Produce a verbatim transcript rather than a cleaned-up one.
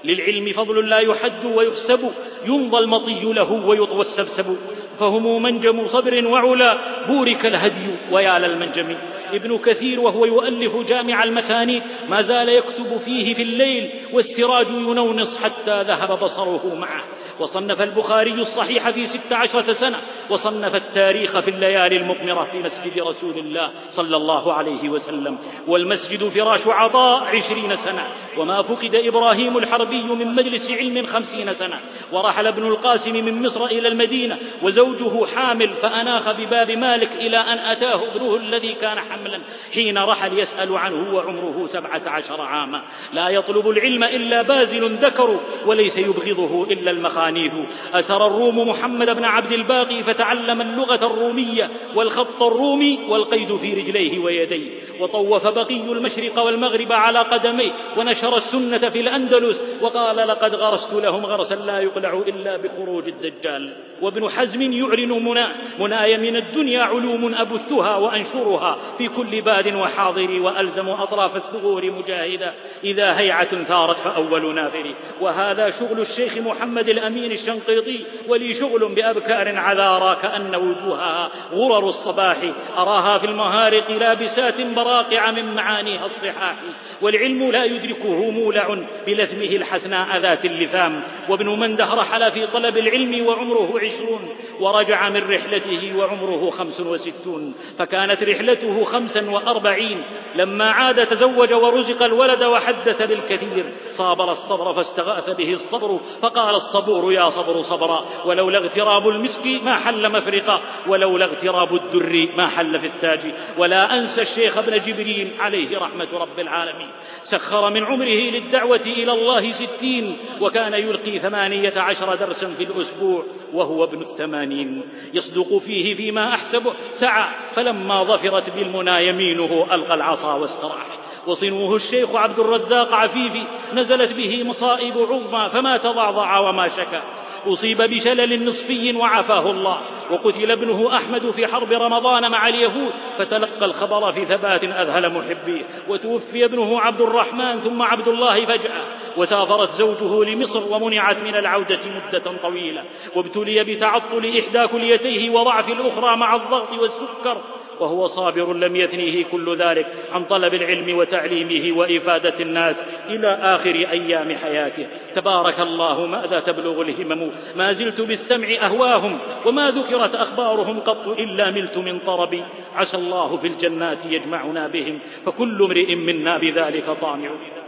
للعلم فضل لا يحد ويحسب، يمضى المطي له ويطوى السبسب، فهم منجم صبر وعلا، بورك الهدي ويا للمنجم. ابن كثير وهو يؤلف جامع المثاني ما زال يكتب فيه في الليل والسراج ينونص حتى ذهب بصره معه. وصنف البخاري الصحيح في ست عشرة سنة، وصنف التاريخ في الليالي المقمرة في مسجد رسول الله صلى الله عليه وسلم، والمسجد فراش عطاء عشرين سنة. وما فقد إبراهيم الحربي من مجلس علم خمسين سنة. ورحل ابن القاسم من مصر إلى المدينة وزوجه حامل، فأناخ بباب مالك إلى أن أتاه ابنه الذي كان حملا حين رحل يسأل عنه وعمره سبعة عشر عاما. لا يطلب العلم إلا بازل ذكر، وليس يبغضه إلا المخانيث. أسر الروم محمد بن عبد الباقي فتعلم اللغة الرومية والخط الرومي والقيد في رجليه ويديه، وطوف بقي المشرق والمغرب على قدميه، ونشر السنة في الأندلس، وقال لقد غرست لهم غرسا لا يقلع إلا بخروج الدجال. وابن حزم يعلن منى مناي من الدنيا علوم أبثها وأنشرها في كل باد وحاضر، وألزم أطراف الثغور مجاهدا إذا هيعة ثارت فأول نافر. وهذا شغل الشيخ محمد الأمين الشنقيطي، ولي شغل بأبكار عذارى كأن وجوهها غرر الصباح، أراها في المهارق لابسات براقع من معانيها الصحاح. والعلم لا يدركه مولع بلثمه الحسناء ذات اللثام. وابن منده رحل في طلب العلم وعمره عشرون، ورجع من رحلته وعمره خمس وستون، فكانت رحلته خمسا وأربعين. لما عاد تزوج ورزق الولد وحدث بالكثير، صابر الصبر فاستغاث به الصبر، فقال الصبور يا صبر صبرا، ولولا اغتراب المسك ما حل مفرقا، ولولا اغتراب الدر ما حل في التاج. ولا أنسى الشيخ ابن جبريل عليه رحمة رب العالمين، سخر من عمره للدعوة إلى الله ستين، وكان يلقي ثمانية عشر درسا في الأسبوع وهو ابن الثمانين، يصدق فيه فيما أحسبه سعى، فلما ظفرت بالمنى يمينه ألقى العصا واستراح. وصنوه الشيخ عبد الرزاق عفيفي، نزلت به مصائب عظمى فما تضعضع وما شكى، أصيب بشلل نصفي وعافاه الله. وقتل ابنه أحمد في حرب رمضان مع اليهود، فتلقى الخبر في ثبات أذهل محبيه. وتوفي ابنه عبد الرحمن ثم عبد الله فجأة، وسافرت زوجه لمصر ومنعت من العودة مدة طويلة، وابتلي بتعطل إحدى كليتيه وضعف الأخرى مع الضغط والسكر، وهو صابر لم يثنيه كل ذلك عن طلب العلم وتعليمه وإفادة الناس إلى آخر أيام حياته. تبارك الله ماذا تبلغ الهمم، ما زلت بالسمع أهواهم، وما ذكرت أخبارهم قط إلا ملت من طربي. عسى الله في الجنات يجمعنا بهم، فكل امرئ منا بذلك طامع.